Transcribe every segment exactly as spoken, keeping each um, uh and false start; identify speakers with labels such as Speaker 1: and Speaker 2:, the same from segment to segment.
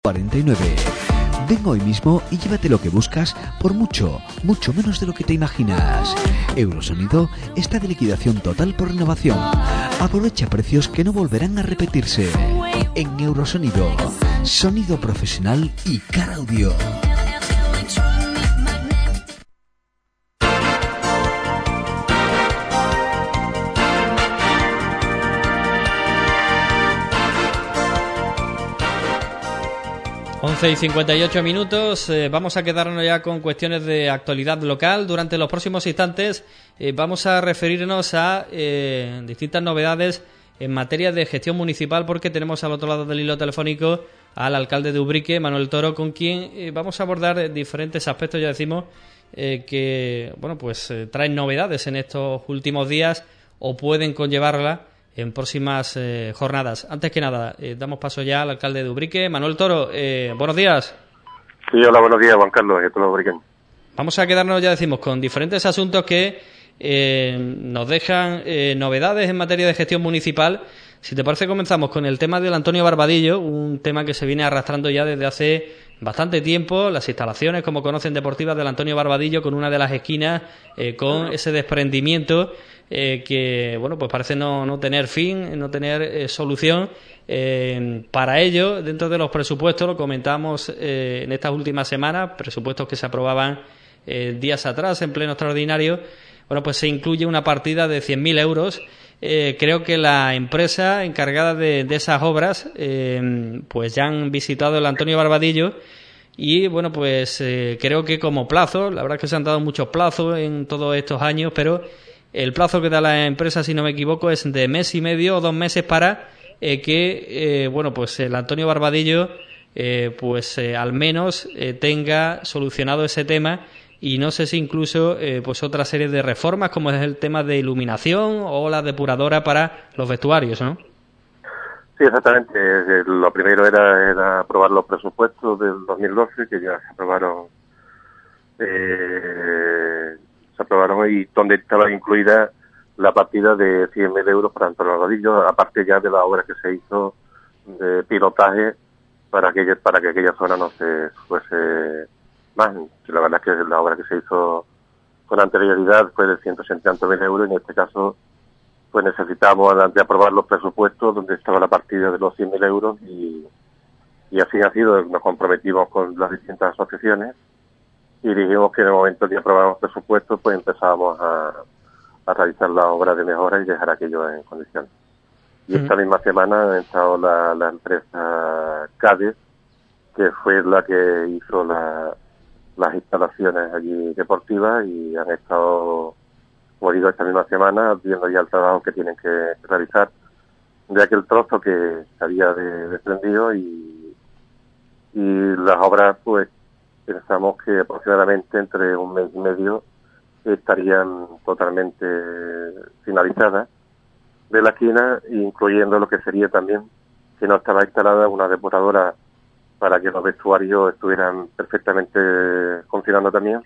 Speaker 1: cuarenta y nueve. Ven hoy mismo y llévate lo que buscas por mucho, mucho menos de lo que te imaginas. Eurosonido está de liquidación total por renovación. Aprovecha precios que no volverán a repetirse. En Eurosonido, sonido profesional y Car Audio.
Speaker 2: once y cincuenta y ocho minutos, eh, vamos a quedarnos ya con cuestiones de actualidad local. Durante los próximos instantes eh, vamos a referirnos a eh, distintas novedades en materia de gestión municipal, porque tenemos al otro lado del hilo telefónico al alcalde de Ubrique, Manuel Toro, con quien eh, vamos a abordar diferentes aspectos, ya decimos, eh, que bueno pues eh, traen novedades en estos últimos días o pueden conllevarla en próximas eh, jornadas. Antes que nada, eh, damos paso ya al alcalde de Ubrique. Manuel Toro, eh, buenos días.
Speaker 3: Sí, hola, buenos días, Juan Carlos, y a todos los ubriqueños.
Speaker 2: Vamos a quedarnos, ya decimos, con diferentes asuntos que eh, nos dejan eh, novedades en materia de gestión municipal. Si te parece, comenzamos con el tema del Antonio Barbadillo, un tema que se viene arrastrando ya desde hace bastante tiempo. Las instalaciones, como conocen, deportivas del Antonio Barbadillo, con una de las esquinas eh, con ese desprendimiento eh, que, bueno, pues parece no, no tener fin, no tener eh, solución. Eh, para ello, dentro de los presupuestos, lo comentamos eh, en estas últimas semanas, presupuestos que se aprobaban eh, días atrás en pleno extraordinario, bueno, pues se incluye una partida de cien mil euros. Eh, creo que la empresa encargada de, de esas obras eh, pues ya han visitado el Antonio Barbadillo y bueno pues eh, creo que como plazo, la verdad es que se han dado muchos plazos en todos estos años, pero el plazo que da la empresa, si no me equivoco, es de mes y medio o dos meses para eh, que eh, bueno pues el Antonio Barbadillo eh, pues eh, al menos eh, tenga solucionado ese tema. Y no sé si incluso eh, pues otra serie de reformas, como es el tema de iluminación o la depuradora para los vestuarios, ¿no?
Speaker 3: Sí, exactamente. Lo primero era, era aprobar los presupuestos del dos mil doce, que ya se aprobaron, eh, se aprobaron y donde estaba incluida la partida de cien mil euros para Antonio Barbadillo, aparte ya de la obra que se hizo de pilotaje para que, para que aquella zona no se fuese más. La verdad es que la obra que se hizo con anterioridad fue de ciento ochenta mil euros y en este caso pues necesitamos de aprobar los presupuestos donde estaba la partida de los cien mil euros y, y así ha sido. Nos comprometimos con las distintas asociaciones y dijimos que en el momento de aprobar los presupuestos pues empezábamos a, a realizar la obra de mejora y dejar aquello en condiciones. Y esta misma semana ha entrado la, la empresa Cádiz, que fue la que hizo la las instalaciones allí deportivas y han estado, como digo, esta misma semana viendo ya el trabajo que tienen que realizar de aquel trozo que se había de, desprendido y, y las obras pues pensamos que aproximadamente entre un mes y medio estarían totalmente finalizadas de la esquina, incluyendo lo que sería también que no estaba instalada una depuradora para que los vestuarios estuvieran perfectamente funcionando también.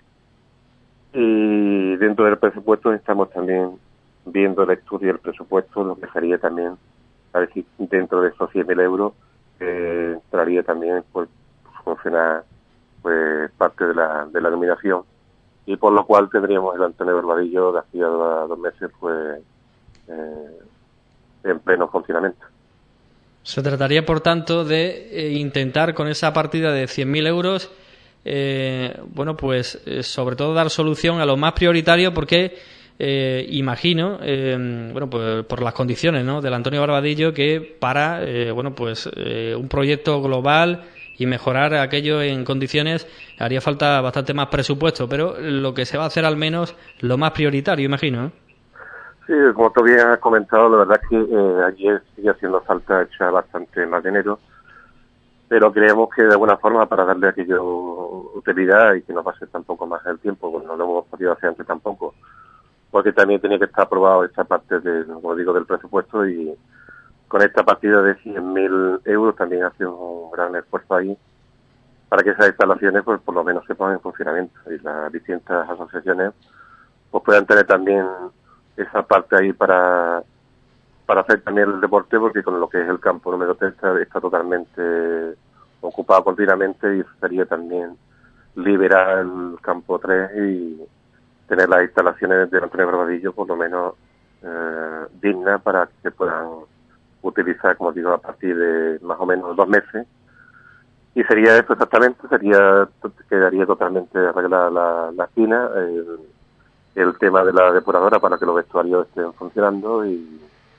Speaker 3: Y dentro del presupuesto estamos también viendo el estudio del presupuesto, lo que sería también, a ver si dentro de esos cien mil euros eh, entraría también pues funcionar pues parte de la, de la iluminación, y por lo cual tendríamos el Antonio Barbadillo de aquí a dos meses pues eh, en pleno funcionamiento.
Speaker 2: Se trataría, por tanto, de eh, intentar con esa partida de cien mil euros, eh, bueno, pues eh, sobre todo dar solución a lo más prioritario, porque eh, imagino, eh, bueno, pues por las condiciones, ¿no?, del Antonio Barbadillo, que para, eh, bueno, pues eh, un proyecto global y mejorar aquello en condiciones haría falta bastante más presupuesto, pero lo que se va a hacer al menos lo más prioritario, imagino, ¿eh?
Speaker 3: Sí, como tú bien has comentado, la verdad es que eh, ayer sigue haciendo falta echar bastante más dinero, pero creemos que de alguna forma para darle aquello utilidad y que no pase tampoco más el tiempo, pues no lo hemos podido hacer antes tampoco, porque también tenía que estar aprobado esta parte del, como digo, del presupuesto, y con esta partida de cien mil euros también hace un gran esfuerzo ahí para que esas instalaciones pues por lo menos se pongan en funcionamiento y las distintas asociaciones pues puedan tener también esa parte ahí para para hacer también el deporte, porque con lo que es el campo número tres está, está totalmente ocupado continuamente, y sería también liberar el campo tres y tener las instalaciones de Antonio Barbadillo por lo menos eh, dignas para que se puedan utilizar, como digo, a partir de más o menos dos meses. Y sería esto exactamente, sería quedaría totalmente arreglada la, la esquina, el, el tema de la depuradora para que los vestuarios estén funcionando, y,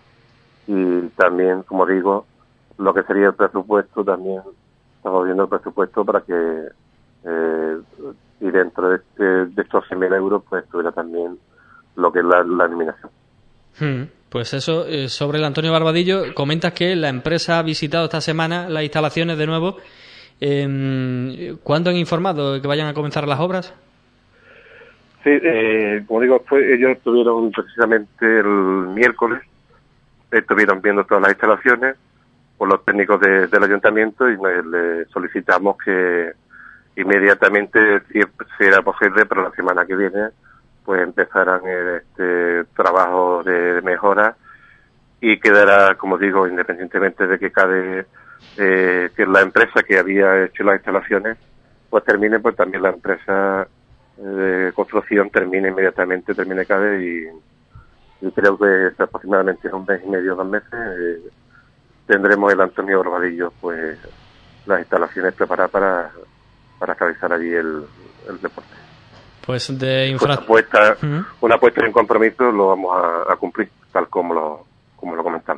Speaker 3: y también, como digo, lo que sería el presupuesto, también estamos viendo el presupuesto para que eh, y dentro de, este, de estos cien mil euros pues estuviera también lo que es la, la eliminación.
Speaker 2: Hmm, pues eso, eh, sobre el Antonio Barbadillo, comentas que la empresa ha visitado esta semana las instalaciones de nuevo. Eh, ¿Cuándo han informado de que vayan a comenzar las obras?
Speaker 3: Sí, eh, como digo, fue, ellos estuvieron precisamente el miércoles, estuvieron viendo todas las instalaciones por los técnicos de, del ayuntamiento, y le, le solicitamos que inmediatamente, si era posible, pero la semana que viene, pues empezaran este trabajo de mejora, y quedará, como digo, independientemente de que cada eh, que la empresa que había hecho las instalaciones pues termine, pues también la empresa de construcción termine inmediatamente, termine CADE, y, y creo que aproximadamente en un mes y medio, dos meses, eh, tendremos el Antonio Barbadillo, pues las instalaciones preparadas para, para realizar allí el, el deporte.
Speaker 2: Pues de infra...
Speaker 3: Una apuesta,
Speaker 2: uh-huh.
Speaker 3: una apuesta y un compromiso lo vamos a, a cumplir, tal como lo, como lo comentamos.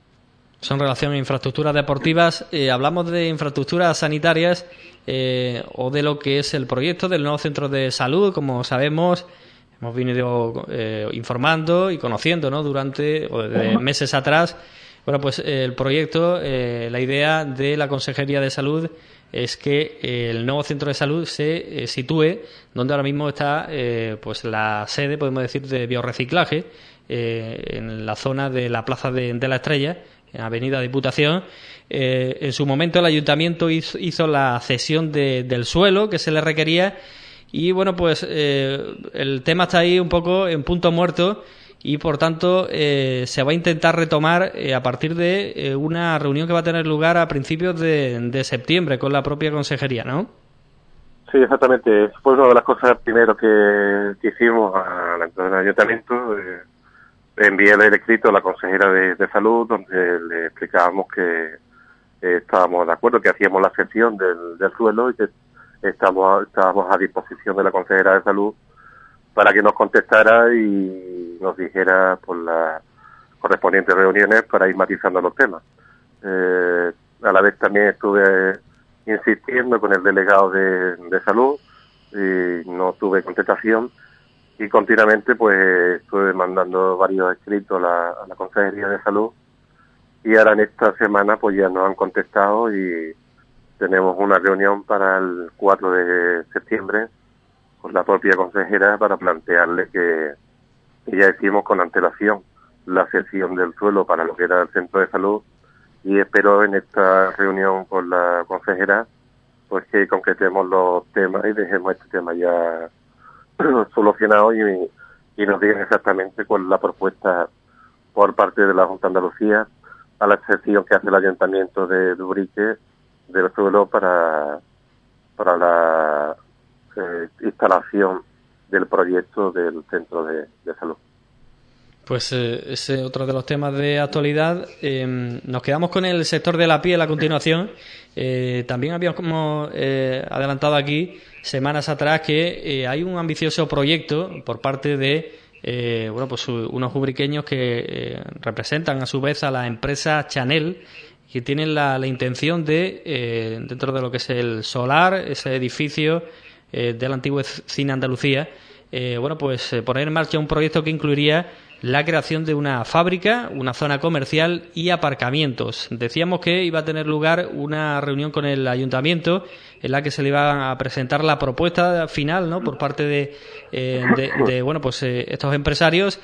Speaker 2: Son relación a infraestructuras deportivas. Eh, hablamos de infraestructuras sanitarias eh, o de lo que es el proyecto del nuevo centro de salud. Como sabemos, hemos venido eh, informando y conociendo, ¿no?, durante o desde meses atrás. Bueno, pues eh, el proyecto, eh, la idea de la Consejería de Salud es que eh, el nuevo centro de salud se eh, sitúe donde ahora mismo está eh, pues la sede, podemos decir, de biorreciclaje, eh, en la zona de la Plaza de, de la Estrella, en Avenida Diputación. Eh, en su momento el ayuntamiento hizo, hizo la cesión de, del suelo que se le requería, y bueno, pues eh, el tema está ahí un poco en punto muerto, y por tanto eh, se va a intentar retomar eh, a partir de eh, una reunión que va a tener lugar a principios de, de septiembre con la propia consejería, ¿no?
Speaker 3: Sí, exactamente. Fue una de las cosas primero que, que hicimos a la entrada del ayuntamiento. Eh, envié el escrito a la consejera de, de salud, donde le explicábamos que eh, estábamos de acuerdo, que hacíamos la cesión del, del suelo, y que estábamos, estábamos a disposición de la consejera de salud para que nos contestara y nos dijera por las correspondientes reuniones para ir matizando los temas. Eh, a la vez también estuve insistiendo con el delegado de, de salud, y no tuve contestación, y continuamente pues estuve mandando varios escritos a la, a la Consejería de Salud, y ahora en esta semana pues ya nos han contestado, y tenemos una reunión para el cuatro de septiembre con la propia consejera para plantearle que, que ya hicimos con antelación la cesión del suelo para lo que era el centro de salud, y espero en esta reunión con la consejera pues que concretemos los temas y dejemos este tema ya solucionado, y, y nos digan exactamente cuál es la propuesta por parte de la Junta de Andalucía a la cesión que hace el Ayuntamiento de Dubrique del suelo para, para la eh, instalación del proyecto del centro de, de salud.
Speaker 2: Pues eh, ese es otro de los temas de actualidad. Eh, nos quedamos con el sector de la piel a continuación. Eh, también habíamos como, eh, adelantado aquí semanas atrás que eh, hay un ambicioso proyecto por parte de eh, bueno, pues unos ubriqueños que eh, representan a su vez a la empresa Chanel, que tienen la, la intención de, eh, dentro de lo que es el solar, ese edificio eh, del antiguo Cine Andalucía, eh, bueno, pues eh, poner en marcha un proyecto que incluiría la creación de una fábrica, una zona comercial y aparcamientos. Decíamos que iba a tener lugar una reunión con el ayuntamiento en la que se le iba a presentar la propuesta final, ¿no?, por parte de, eh, de, de bueno, pues eh, estos empresarios,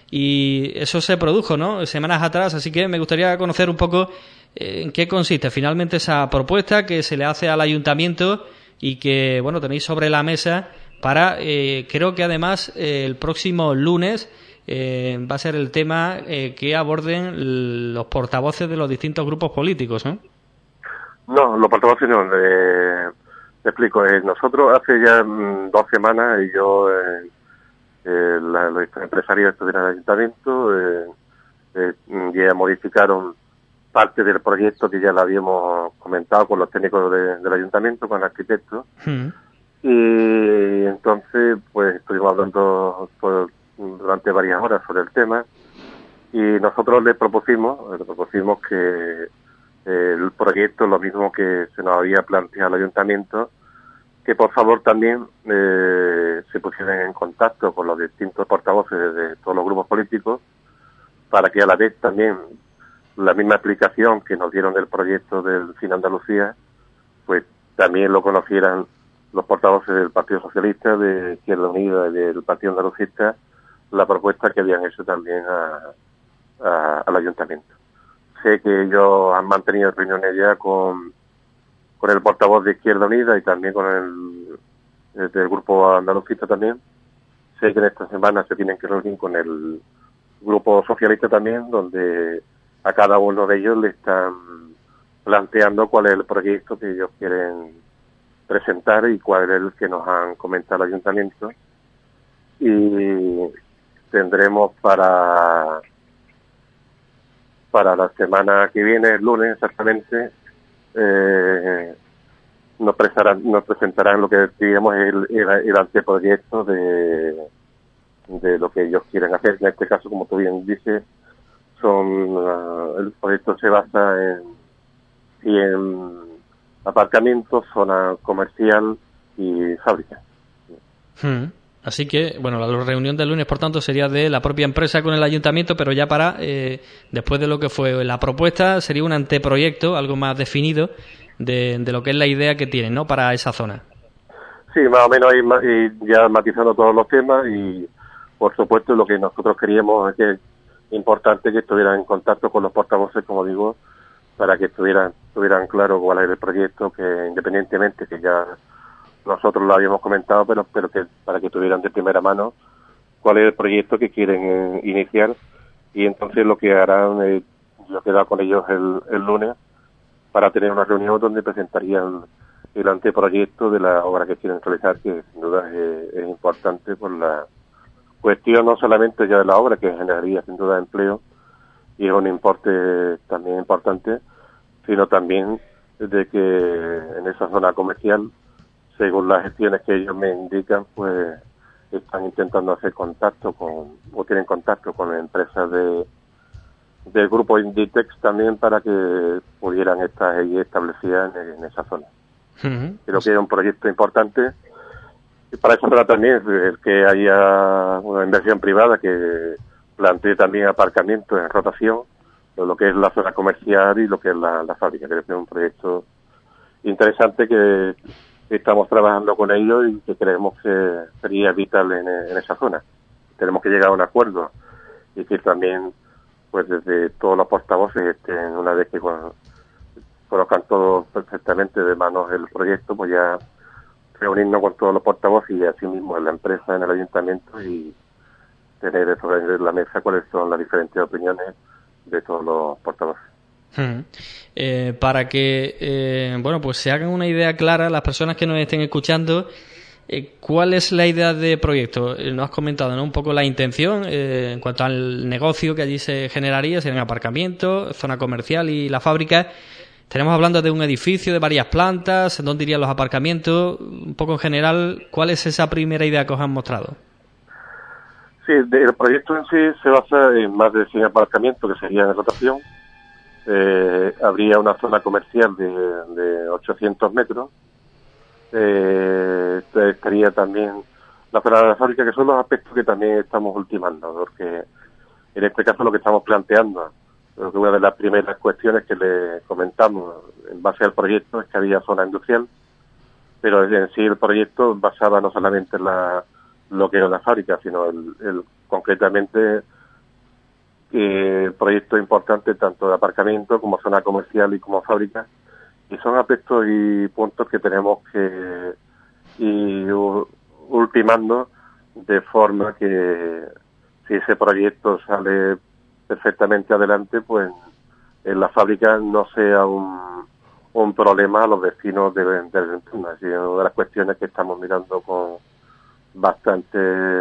Speaker 2: y eso se produjo, ¿no?, semanas atrás. Así que me gustaría conocer un poco eh, en qué consiste finalmente esa propuesta que se le hace al ayuntamiento y que, bueno, tenéis sobre la mesa para, eh, creo que además eh, el próximo lunes Eh, va a ser el tema eh, que aborden los portavoces de los distintos grupos políticos, ¿no?
Speaker 3: No, los portavoces no. Eh, te explico. Eh, nosotros hace ya mm, dos semanas y yo, eh, eh, la, los empresarios estuvieron en el ayuntamiento, eh, eh, ya modificaron parte del proyecto que ya lo habíamos comentado con los técnicos de, del ayuntamiento, con arquitectos. Mm. Y entonces, pues estuvimos hablando por, durante varias horas sobre el tema y nosotros le propusimos, le propusimos que el proyecto, lo mismo que se nos había planteado al ayuntamiento, que por favor también eh, se pusieran en contacto con los distintos portavoces de todos los grupos políticos para que a la vez también la misma explicación que nos dieron del proyecto del Cine Andalucía, pues también lo conocieran los portavoces del Partido Socialista, de Izquierda Unida y del Partido Andalucista, la propuesta que habían hecho también a, a, al ayuntamiento. Sé que ellos han mantenido reuniones ya con, con el portavoz de Izquierda Unida y también con el, el del grupo andalucista también. Sé que en esta semana se tienen que reunir con el grupo socialista también, donde a cada uno de ellos le están planteando cuál es el proyecto que ellos quieren presentar y cuál es el que nos han comentado el ayuntamiento. Y tendremos para para la semana que viene, el lunes exactamente, eh, nos, presentarán, nos presentarán lo que digamos el, el, el anteproyecto de, de lo que ellos quieren hacer. En este caso, como tú bien dices, son uh, el proyecto se basa en, en aparcamientos, zona comercial y fábrica.
Speaker 2: Hmm. Así que, bueno, la reunión del lunes, por tanto, sería de la propia empresa con el ayuntamiento, pero ya para, eh, después de lo que fue la propuesta, sería un anteproyecto, algo más definido, de, de lo que es la idea que tienen, ¿no?, para esa zona.
Speaker 3: Sí, más o menos, y, y ya matizando todos los temas, y por supuesto lo que nosotros queríamos es que es importante que estuvieran en contacto con los portavoces, como digo, para que estuvieran, estuvieran claro cuál es el proyecto, que independientemente que ya nosotros lo habíamos comentado, pero pero que para que tuvieran de primera mano cuál es el proyecto que quieren eh, iniciar, y entonces lo que harán, eh, yo quedo con ellos el, el lunes para tener una reunión donde presentarían el, el anteproyecto de la obra que quieren realizar, que sin duda es, es importante por la cuestión no solamente ya de la obra, que generaría sin duda empleo y es un importe también importante, sino también de que en esa zona comercial, según las gestiones que ellos me indican, pues están intentando hacer contacto con, o tienen contacto con empresas de del grupo Inditex también para que pudieran estar ahí establecidas en, en esa zona. Uh-huh. Creo que es un proyecto importante y para eso será también el que haya una inversión privada que plantee también aparcamientos en rotación de lo que es la zona comercial y lo que es la, la fábrica. Creo que es un proyecto interesante que estamos trabajando con ellos y que creemos que sería vital en, en esa zona. Tenemos que llegar a un acuerdo y que también, pues desde todos los portavoces estén, una vez que bueno, conozcan todos perfectamente de manos el proyecto, pues ya reunirnos con todos los portavoces y así mismo en la empresa, en el ayuntamiento, y tener sobre la mesa cuáles son las diferentes opiniones de todos los portavoces.
Speaker 2: Hmm. Eh, para que eh, bueno pues se hagan una idea clara las personas que nos estén escuchando, eh, ¿cuál es la idea de proyecto? Eh, nos has comentado, ¿no?, un poco la intención eh, en cuanto al negocio que allí se generaría, serían aparcamientos, zona comercial y la fábrica. Tenemos hablando de un edificio de varias plantas, ¿dónde irían los aparcamientos? Un poco en general, ¿cuál es esa primera idea que os han mostrado?
Speaker 3: Sí, el proyecto en sí se basa en más de cien aparcamientos que serían en rotación. Eh, habría una zona comercial de, de ochocientos metros, eh, estaría también la zona de la fábrica, que son los aspectos que también estamos ultimando, porque en este caso lo que estamos planteando, creo que una de las primeras cuestiones que le comentamos en base al proyecto es que había zona industrial, pero en sí el proyecto basaba no solamente en la, lo que era la fábrica, sino el, el concretamente el proyecto importante tanto de aparcamiento como zona comercial y como fábrica, y son aspectos y puntos que tenemos que ir ultimando de forma que si ese proyecto sale perfectamente adelante, pues en la fábrica no sea un, un problema a los vecinos del de, de entorno. Así, una de las cuestiones que estamos mirando con bastante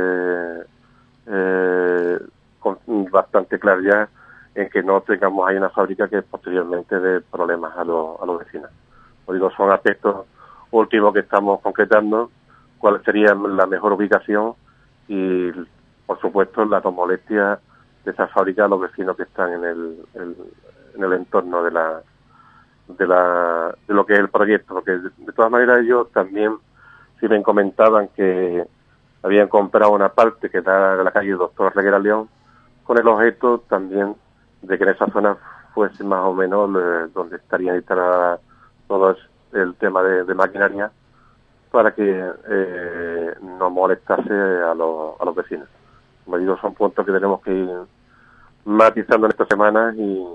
Speaker 3: eh, con bastante claridad en que no tengamos ahí una fábrica que posteriormente dé problemas a los, a los vecinos. Os digo, son aspectos últimos que estamos concretando, cuál sería la mejor ubicación y, por supuesto, la no molestia de esa fábrica a los vecinos que están en el, el en el entorno de la de la de lo que es el proyecto, porque de, de todas maneras ellos también sí me comentaban que habían comprado una parte que da de la calle Doctor Reguera León con el objeto también de que en esa zona fuese más o menos eh, donde estarían instaladas todo el tema de, de maquinaria para que eh, no molestase a los, a los vecinos. Como digo, son puntos que tenemos que ir matizando en estas semanas y,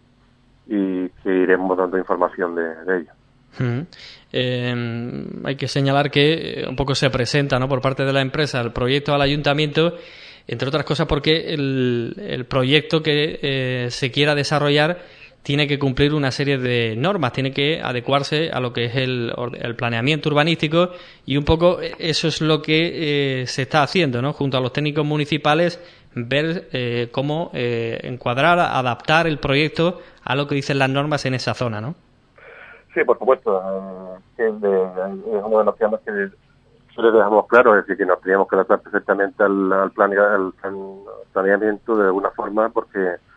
Speaker 3: y que iremos dando información de, de ello.
Speaker 2: Uh-huh. Eh, hay que señalar que un poco se presenta, ¿no?, por parte de la empresa el proyecto al ayuntamiento, entre otras cosas porque el, el proyecto que eh, se quiera desarrollar tiene que cumplir una serie de normas, tiene que adecuarse a lo que es el, el planeamiento urbanístico, y un poco eso es lo que eh, se está haciendo, ¿no?, junto a los técnicos municipales, ver eh, cómo eh, encuadrar, adaptar el proyecto a lo que dicen las normas en esa zona, ¿no?
Speaker 3: Sí, por supuesto. Eh, es, de, es uno de los temas que le dejamos claro, es decir, que nos teníamos que adaptar perfectamente al, al, plan, al plan, planeamiento de alguna forma, porque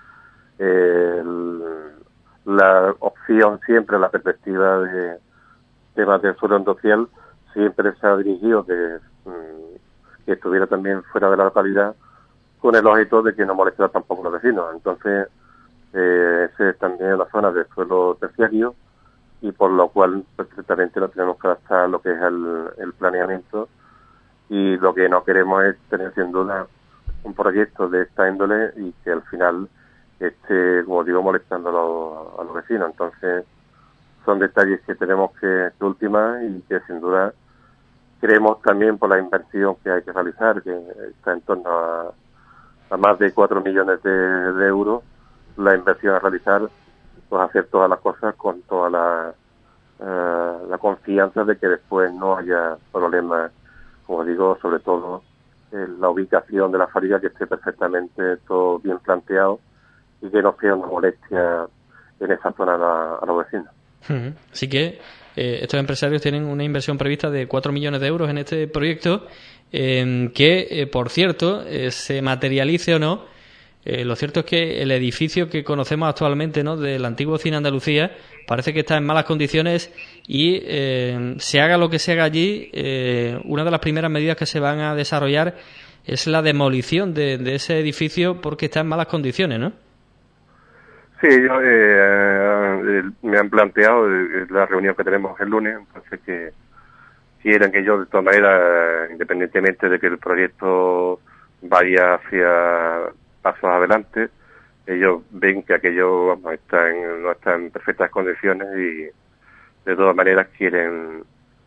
Speaker 3: eh, el, la opción siempre, la perspectiva de temas de suelo industrial siempre se ha dirigido que, que estuviera también fuera de la localidad con el objeto de que no molestara tampoco a los vecinos. Entonces, eh, esa es también la zona de suelo terciario, y por lo cual perfectamente no tenemos que adaptar lo que es el, el planeamiento, y lo que no queremos es tener sin duda un proyecto de esta índole y que al final esté, como digo, molestando a los, a los vecinos. Entonces son detalles que tenemos que, que ultimar y que sin duda creemos también por la inversión que hay que realizar, que está en torno a, a más de cuatro millones de, de euros, la inversión a realizar, pues hacer todas las cosas con toda la, uh, la confianza de que después no haya problemas, como digo, sobre todo en la ubicación de la fábrica, que esté perfectamente todo bien planteado y que no sea una molestia en esa zona a, la, a los vecinos.
Speaker 2: Uh-huh. Así que eh, estos empresarios tienen una inversión prevista de cuatro millones de euros en este proyecto, eh, que, eh, por cierto, eh, se materialice o no. Eh, lo cierto es que el edificio que conocemos actualmente, ¿no?, del antiguo Cine Andalucía, parece que está en malas condiciones y eh, se haga lo que se haga allí, eh, una de las primeras medidas que se van a desarrollar es la demolición de, de ese edificio porque está en malas condiciones, ¿no?
Speaker 3: Sí, yo, eh, eh, me han planteado eh, la reunión que tenemos el lunes, entonces que quieren que yo, de todas maneras, independientemente de que el proyecto vaya hacia pasos adelante, ellos ven que aquello, vamos, está en, no está en perfectas condiciones y de todas maneras quieren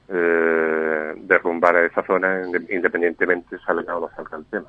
Speaker 3: eh, derrumbar a esa zona independientemente salga o no salga el tema.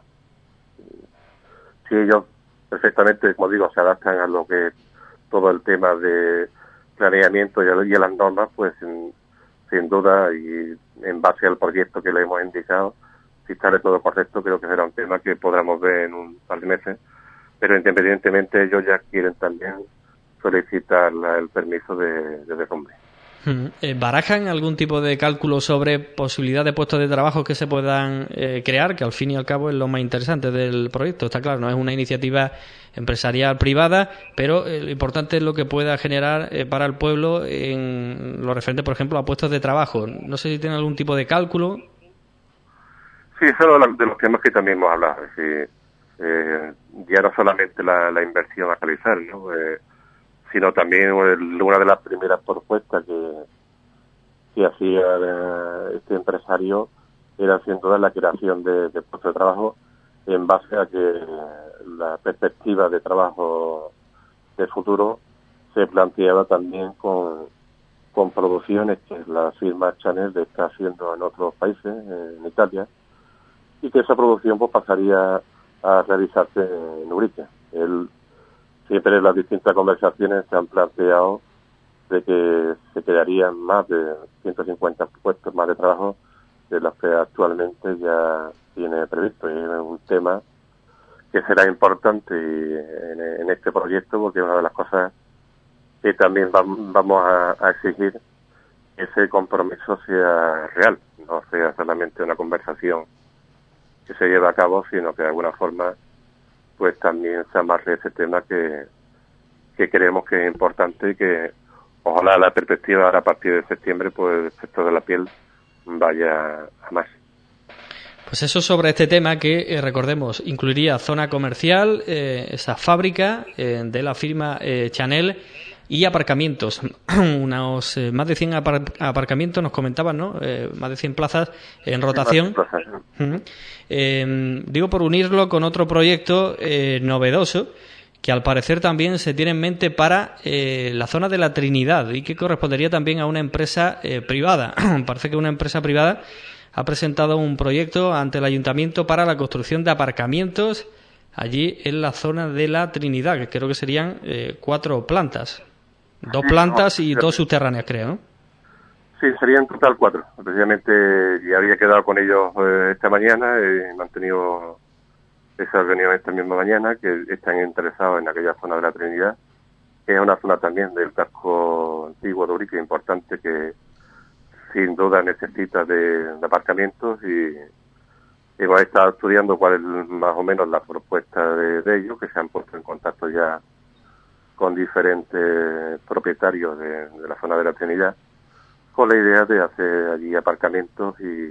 Speaker 3: Si ellos perfectamente, como digo, se adaptan a lo que es todo el tema de planeamiento y a, y a las normas, pues sin, sin duda y en base al proyecto que le hemos indicado, si sale todo correcto, creo que será un tema que podremos ver en un par de meses, pero independientemente ellos ya quieren también solicitar la, el permiso de, de derrumbe.
Speaker 2: ¿Barajan algún tipo de cálculo sobre posibilidad de puestos de trabajo que se puedan eh, crear, que al fin y al cabo es lo más interesante del proyecto? Está claro, no es una iniciativa empresarial privada, pero eh, lo importante es lo que pueda generar eh, para el pueblo en lo referente, por ejemplo, a puestos de trabajo. No sé si tiene algún tipo de cálculo.
Speaker 3: Sí, eso es de los temas que también hemos hablado. Es decir, eh, ya no solamente la, la inversión a realizar, ¿no? Eh, sino también el, una de las primeras propuestas que, que hacía eh, este empresario era sin duda la creación de, de puestos de trabajo en base a que la perspectiva de trabajo de futuro se planteaba también con, con producciones que la firma Chanel está haciendo en otros países, en Italia, y que esa producción pues pasaría a realizarse en Ubrique. El, siempre en las distintas conversaciones se han planteado de que se crearían más de ciento cincuenta puestos más de trabajo de los que actualmente ya tiene previsto. Y es un tema que será importante en, en este proyecto, porque es una de las cosas que también vamos a, a exigir, que ese compromiso sea real, no sea solamente una conversación que se lleve a cabo, sino que de alguna forma pues también se amarre ese tema que, que creemos que es importante y que ojalá la perspectiva ahora a partir de septiembre, pues el sector de la piel vaya a más.
Speaker 2: Pues eso sobre este tema que, eh, recordemos, incluiría zona comercial, eh, esa fábrica eh, de la firma eh, Chanel y aparcamientos. Unos eh, más de cien apar- aparcamientos nos comentaban, ¿no? Eh, más de cien plazas en rotación.
Speaker 3: Plazas, ¿no?
Speaker 2: Uh-huh. Eh, digo, por unirlo con otro proyecto eh, novedoso que al parecer también se tiene en mente para eh, la zona de la Trinidad y que correspondería también a una empresa eh, privada. Parece que una empresa privada ha presentado un proyecto ante el ayuntamiento para la construcción de aparcamientos allí en la zona de la Trinidad, que creo que serían eh, cuatro plantas. Dos
Speaker 3: Sí,
Speaker 2: plantas
Speaker 3: no,
Speaker 2: y dos subterráneas, creo, ¿no?
Speaker 3: Sí, serían en total cuatro. Precisamente ya había quedado con ellos eh, esta mañana, he mantenido esa reunión esta misma mañana, que están interesados en aquella zona de la Trinidad, que es una zona también del casco antiguo de Urique, importante, que sin duda necesita de, de aparcamientos, y hemos estado estudiando cuál es más o menos la propuesta de, de ellos, que se han puesto en contacto ya con diferentes propietarios de, de la zona de la Trinidad, con la idea de hacer allí aparcamientos, y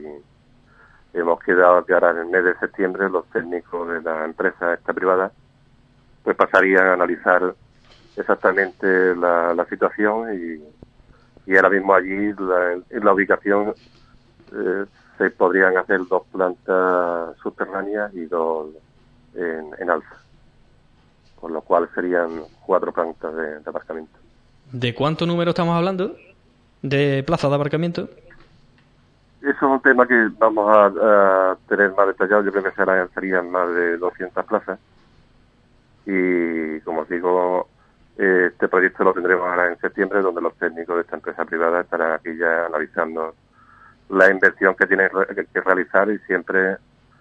Speaker 3: hemos quedado que ahora en el mes de septiembre los técnicos de la empresa esta privada pues pasarían a analizar exactamente la, la situación, y, y ahora mismo allí la, en la ubicación eh, se podrían hacer dos plantas subterráneas y dos en, en alza, con lo cual serían cuatro plantas de, de aparcamiento.
Speaker 2: ¿De cuánto número estamos hablando de plazas de aparcamiento?
Speaker 3: Eso es un tema que vamos a, a tener más detallado. Yo creo que serán, serían más de doscientas plazas. Y, como os digo, eh, este proyecto lo tendremos ahora en septiembre, donde los técnicos de esta empresa privada estarán aquí ya analizando la inversión que tienen que, que realizar. Y siempre,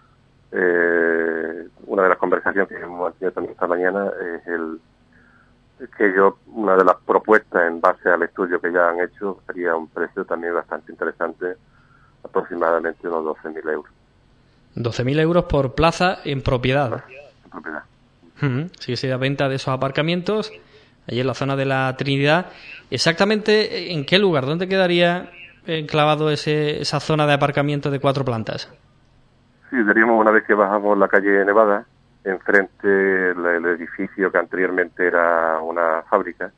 Speaker 3: eh, una de las conversaciones que hemos tenido también esta mañana es el que yo, una de las propuestas en base al estudio que ya han hecho, sería un precio también bastante interesante, aproximadamente unos doce mil euros.
Speaker 2: doce mil euros por plaza en propiedad.
Speaker 3: En propiedad.
Speaker 2: Uh-huh. Sí, sería venta de esos aparcamientos allí en la zona de la Trinidad. Exactamente, ¿en qué lugar? ¿Dónde quedaría enclavado ese, esa zona de aparcamiento de cuatro plantas?
Speaker 3: Sí, diríamos, una vez que bajamos la calle Nevada, enfrente el, el edificio que anteriormente era una fábrica,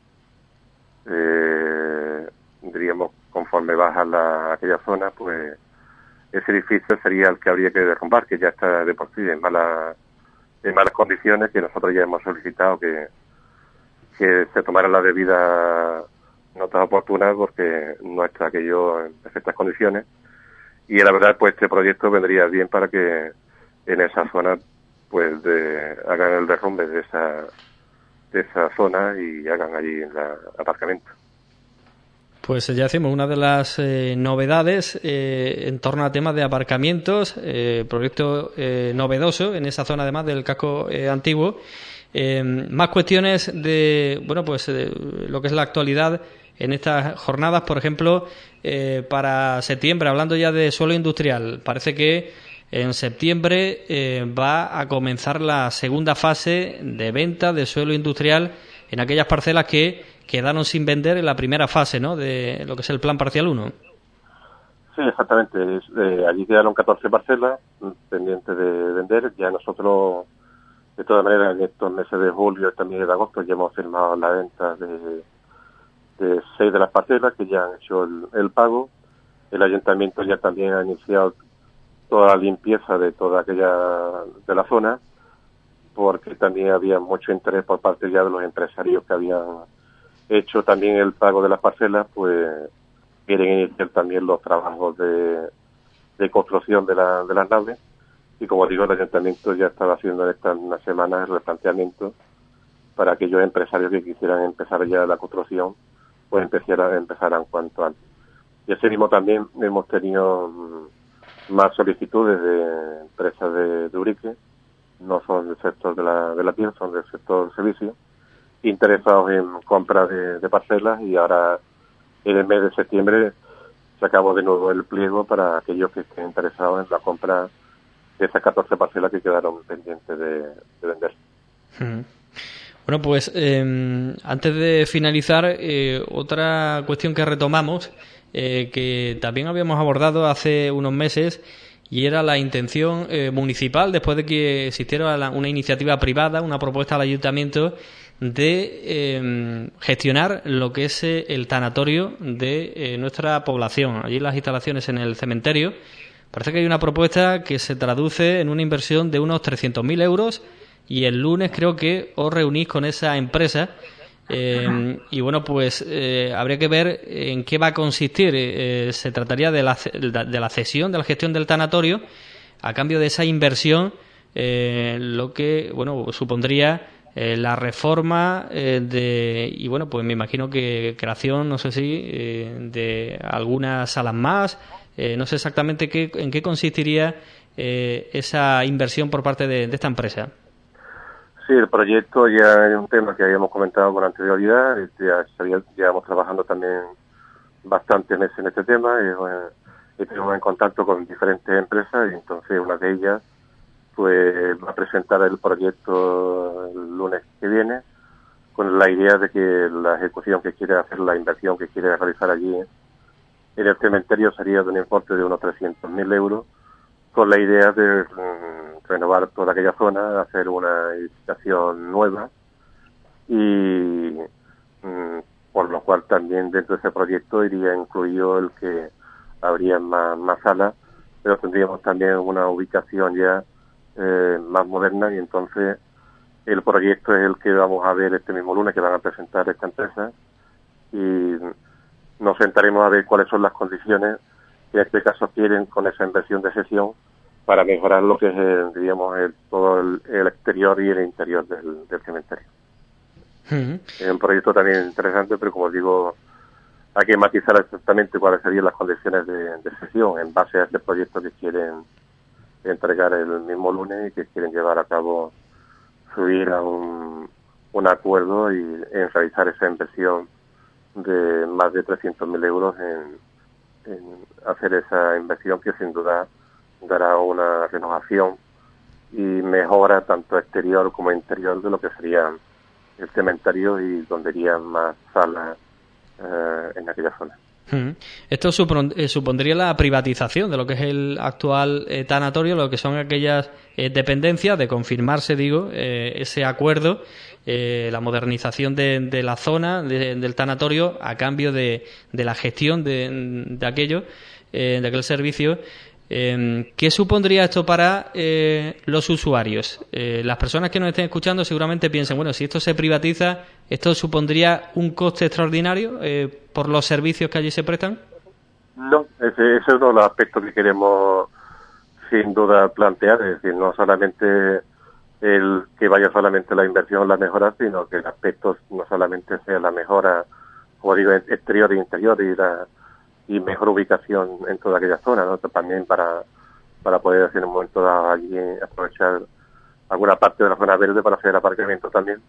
Speaker 3: eh, diríamos, conforme baja la, aquella zona, pues ese edificio sería el que habría que derrumbar, que ya está de por sí en malas, en malas condiciones, que nosotros ya hemos solicitado que, que se tomaran las debidas notas oportunas, porque no está aquello en perfectas condiciones. Y la verdad, pues este proyecto vendría bien para que en esa zona pues de, hagan el derrumbe de esa de esa zona y hagan allí el aparcamiento.
Speaker 2: Pues ya decimos, una de las eh, novedades eh, en torno a temas de aparcamientos, eh, proyecto eh, novedoso en esa zona además del casco eh, antiguo. Eh, más cuestiones de, bueno, pues de lo que es la actualidad en estas jornadas, por ejemplo, eh, para septiembre, hablando ya de suelo industrial, parece que en septiembre eh, va a comenzar la segunda fase de venta de suelo industrial en aquellas parcelas que quedaron sin vender en la primera fase, ¿no?, de lo que es el plan parcial uno.
Speaker 3: Sí, exactamente. Eh, allí quedaron catorce parcelas pendientes de vender. Ya nosotros, de todas maneras, en estos meses de julio y también de agosto, ya hemos firmado la venta de, de seis de las parcelas que ya han hecho el, el pago. El ayuntamiento ya también ha iniciado toda la limpieza de toda aquella de la zona, porque también había mucho interés por parte ya de los empresarios que habían hecho también el pago de las parcelas, pues quieren iniciar también los trabajos de, de construcción de, la, de las naves. Y como digo, el ayuntamiento ya estaba haciendo en estas unas semanas el replanteamiento para aquellos empresarios que quisieran empezar ya la construcción, pues empezarán, empezarán cuanto antes. Y así mismo también hemos tenido mm, más solicitudes de empresas de, de Urique, no son del sector de la, de la piel, son del sector servicio, interesados en compra de, de parcelas, y ahora en el mes de septiembre sacamos de nuevo el pliego para aquellos que estén interesados en la compra de esas catorce parcelas que quedaron pendientes de, de vender.
Speaker 2: Hmm. Bueno, pues eh, antes de finalizar, eh, otra cuestión que retomamos, eh, que también habíamos abordado hace unos meses, y era la intención eh, municipal, después de que existiera la, una iniciativa privada, una propuesta al ayuntamiento de eh, gestionar lo que es eh, el tanatorio de eh, nuestra población. Allí las instalaciones en el cementerio. Parece que hay una propuesta que se traduce en una inversión de unos trescientos mil euros, y el lunes creo que os reunís con esa empresa. Eh, y bueno, pues eh, habría que ver en qué va a consistir. Eh, se trataría de la, de la cesión, de la gestión del tanatorio, a cambio de esa inversión, eh, lo que bueno supondría eh, la reforma eh, de, y bueno, pues me imagino que creación, no sé si, eh, de algunas salas más. Eh, no sé exactamente qué, en qué consistiría eh, esa inversión por parte de, de esta empresa.
Speaker 3: Sí, el proyecto ya es un tema que habíamos comentado con anterioridad, ya sabía, llevamos trabajando también bastantes meses en este tema, y, bueno, estuvimos en contacto con diferentes empresas, y entonces una de ellas pues va a presentar el proyecto el lunes que viene, con la idea de que la ejecución que quiere hacer, la inversión que quiere realizar allí en el cementerio sería de un importe de unos trescientos mil euros, con la idea de mm, renovar toda aquella zona, hacer una edificación nueva, y mm, por lo cual también dentro de ese proyecto iría incluido el que habría más, más salas, pero tendríamos también una ubicación ya eh, más moderna, y entonces el proyecto es el que vamos a ver este mismo lunes, que van a presentar esta empresa, y nos sentaremos a ver cuáles son las condiciones que en este caso quieren con esa inversión de cesión para mejorar lo que es, el, diríamos, el, todo el, el exterior y el interior del, del cementerio. Uh-huh. Es un proyecto también interesante, pero como digo, hay que matizar exactamente cuáles serían las condiciones de, de cesión en base a este proyecto que quieren entregar el mismo lunes y que quieren llevar a cabo, subir a un, un acuerdo y en realizar esa inversión de más de trescientos mil euros en, en hacer esa inversión que sin duda dará una renovación y mejora tanto exterior como interior de lo que sería el cementerio, y donde irían más salas eh, en aquella zona.
Speaker 2: Hmm. Esto supon- eh, supondría la privatización de lo que es el actual eh, tanatorio, lo que son aquellas eh, dependencias, de confirmarse, digo, eh, ese acuerdo, eh, la modernización de, de la zona de, del tanatorio a cambio de, de la gestión de, de aquello, eh, de aquel servicio. Eh, ¿Qué supondría esto para eh, los usuarios? Eh, las personas que nos estén escuchando seguramente piensen, bueno, si esto se privatiza, ¿esto supondría un coste extraordinario eh, por los servicios que allí se prestan?
Speaker 3: No, ese, ese es uno de los aspectos que queremos sin duda plantear, es decir, no solamente el que vaya solamente la inversión la mejora, sino que el aspecto no solamente sea la mejora, como digo, exterior e interior, y la y mejor ubicación en toda aquella zona, ¿no? También para, para poder hacer en un momento dado allí aprovechar alguna parte de la zona verde para hacer aparcamiento también.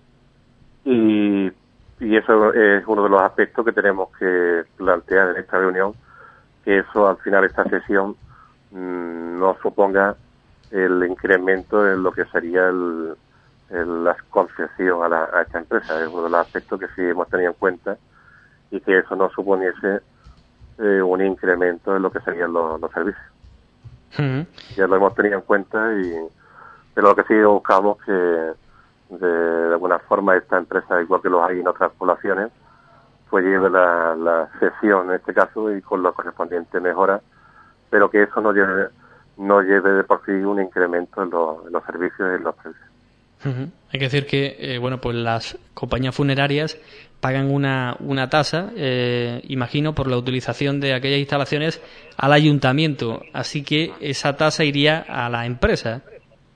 Speaker 3: Y, y eso es uno de los aspectos que tenemos que plantear en esta reunión, que eso al final, esta sesión, mmm, no suponga el incremento en lo que sería el, el, la concesión a, la, a esta empresa. Es uno de los aspectos que sí hemos tenido en cuenta, y que eso no suponiese Eh, un incremento en lo que serían los, los servicios. Uh-huh. Ya lo hemos tenido en cuenta, y pero lo que sí buscamos que de, de alguna forma esta empresa, igual que los hay en otras poblaciones, pues lleve la, la cesión en este caso y con la correspondiente mejora, pero que eso no lleve no lleve de por sí un incremento en, lo, en los servicios y en los precios.
Speaker 2: Uh-huh. Hay que decir que eh, bueno, pues las compañías funerarias pagan una, una tasa, eh, imagino, por la utilización de aquellas instalaciones al ayuntamiento, así que esa tasa iría a la empresa.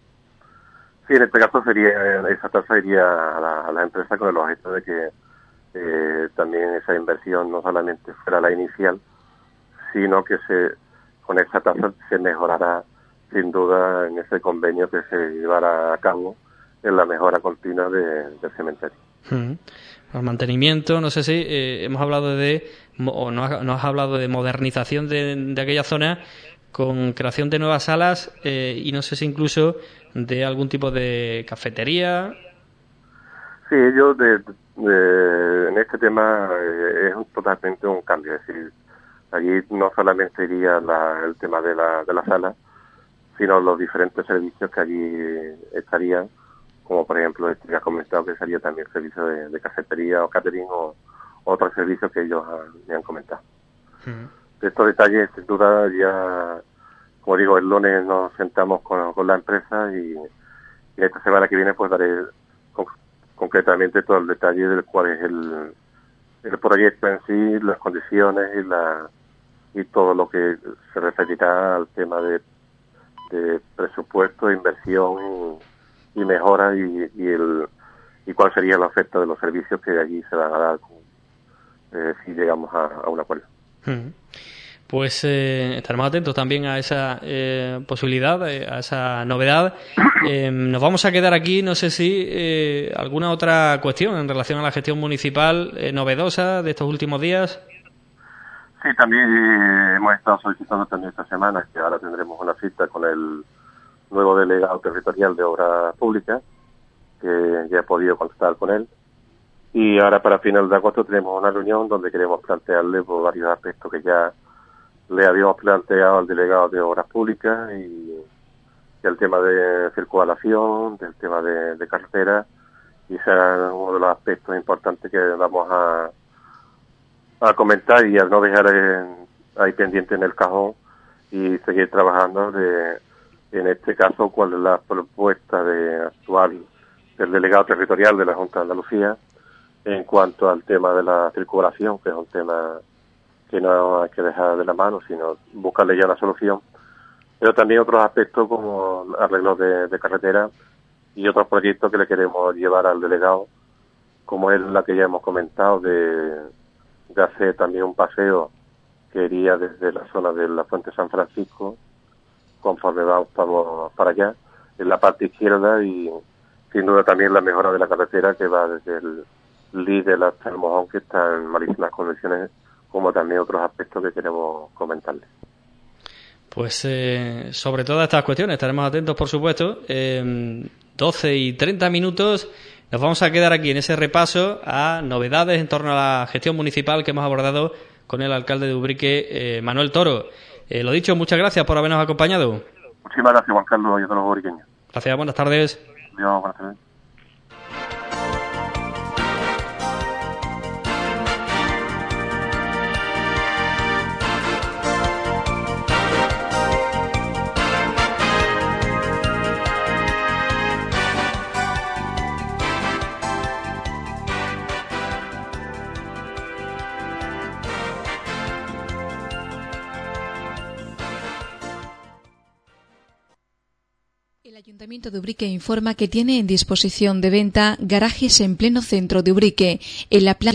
Speaker 3: Sí, en este caso sería esa tasa iría a la, a la empresa, con el objeto de que eh, también esa inversión no solamente fuera la inicial, sino que se con esa tasa se mejorará sin duda en ese convenio que se llevará a cabo en la mejora continua de, del cementerio.
Speaker 2: Hmm. El mantenimiento, no sé si eh, hemos hablado de, o no has, no has hablado de modernización de, de aquella zona con creación de nuevas salas eh, y no sé si incluso de algún tipo de cafetería.
Speaker 3: Sí, yo de, de, en este tema eh, es un, totalmente un cambio, es decir, allí no solamente iría la, el tema de la, de la sala, sino los diferentes servicios que allí estarían, como por ejemplo este que has comentado, que sería también servicio de, de cafetería o catering o otros servicios que ellos han, me han comentado. Uh-huh. De estos detalles, sin duda, ya, como digo, el lunes nos sentamos con, con la empresa y, y esta semana que viene pues daré con, concretamente todo el detalle del cuál es el, el proyecto en sí, las condiciones y la y todo lo que se referirá al tema de, de presupuesto, inversión y, y mejora y, y el y cuál sería la oferta de los servicios que allí se van a dar eh, si llegamos a, a un acuerdo.
Speaker 2: Hmm. Pues eh, estaremos atentos también a esa eh, posibilidad, eh, a esa novedad. Eh, nos vamos a quedar aquí, no sé si eh, alguna otra cuestión en relación a la gestión municipal eh, novedosa de estos últimos días.
Speaker 3: Sí, también eh, hemos estado solicitando también esta semana, que ahora tendremos una cita con el nuevo delegado territorial de Obras Públicas, que ya he podido contactar con él. Y ahora para final de agosto tenemos una reunión donde queremos plantearle por varios aspectos que ya le habíamos planteado al delegado de Obras Públicas y, y el tema de circunvalación, del tema de, de carretera, y será uno de los aspectos importantes que vamos a a comentar y a no dejar en, ahí pendiente en el cajón y seguir trabajando de, en este caso, cuál es la propuesta de actual del delegado territorial de la Junta de Andalucía en cuanto al tema de la circulación, que es un tema que no hay que dejar de la mano, sino buscarle ya una solución, pero también otros aspectos como arreglos de, de carretera y otros proyectos que le queremos llevar al delegado, como es la que ya hemos comentado de de hacer también un paseo que iría desde la zona de la Fuente San Francisco, conforme vamos para allá, en la parte izquierda, y sin duda también la mejora de la carretera que va desde el Líder hasta el Mojón, que está en malísimas condiciones, como también otros aspectos que queremos comentarles.
Speaker 2: Pues eh, sobre todas estas cuestiones estaremos atentos, por supuesto. Eh, doce y treinta minutos. Nos vamos a quedar aquí en ese repaso a novedades en torno a la gestión municipal que hemos abordado con el alcalde de Ubrique, eh, Manuel Toro. Eh, lo dicho, muchas gracias por habernos acompañado.
Speaker 3: Muchísimas gracias, Juan Carlos, y a todos los ubriqueños.
Speaker 2: Gracias, buenas tardes.
Speaker 3: Adiós, buenas tardes.
Speaker 4: El Ayuntamiento de Ubrique informa que tiene en disposición de venta garajes en pleno centro de Ubrique, en la plaza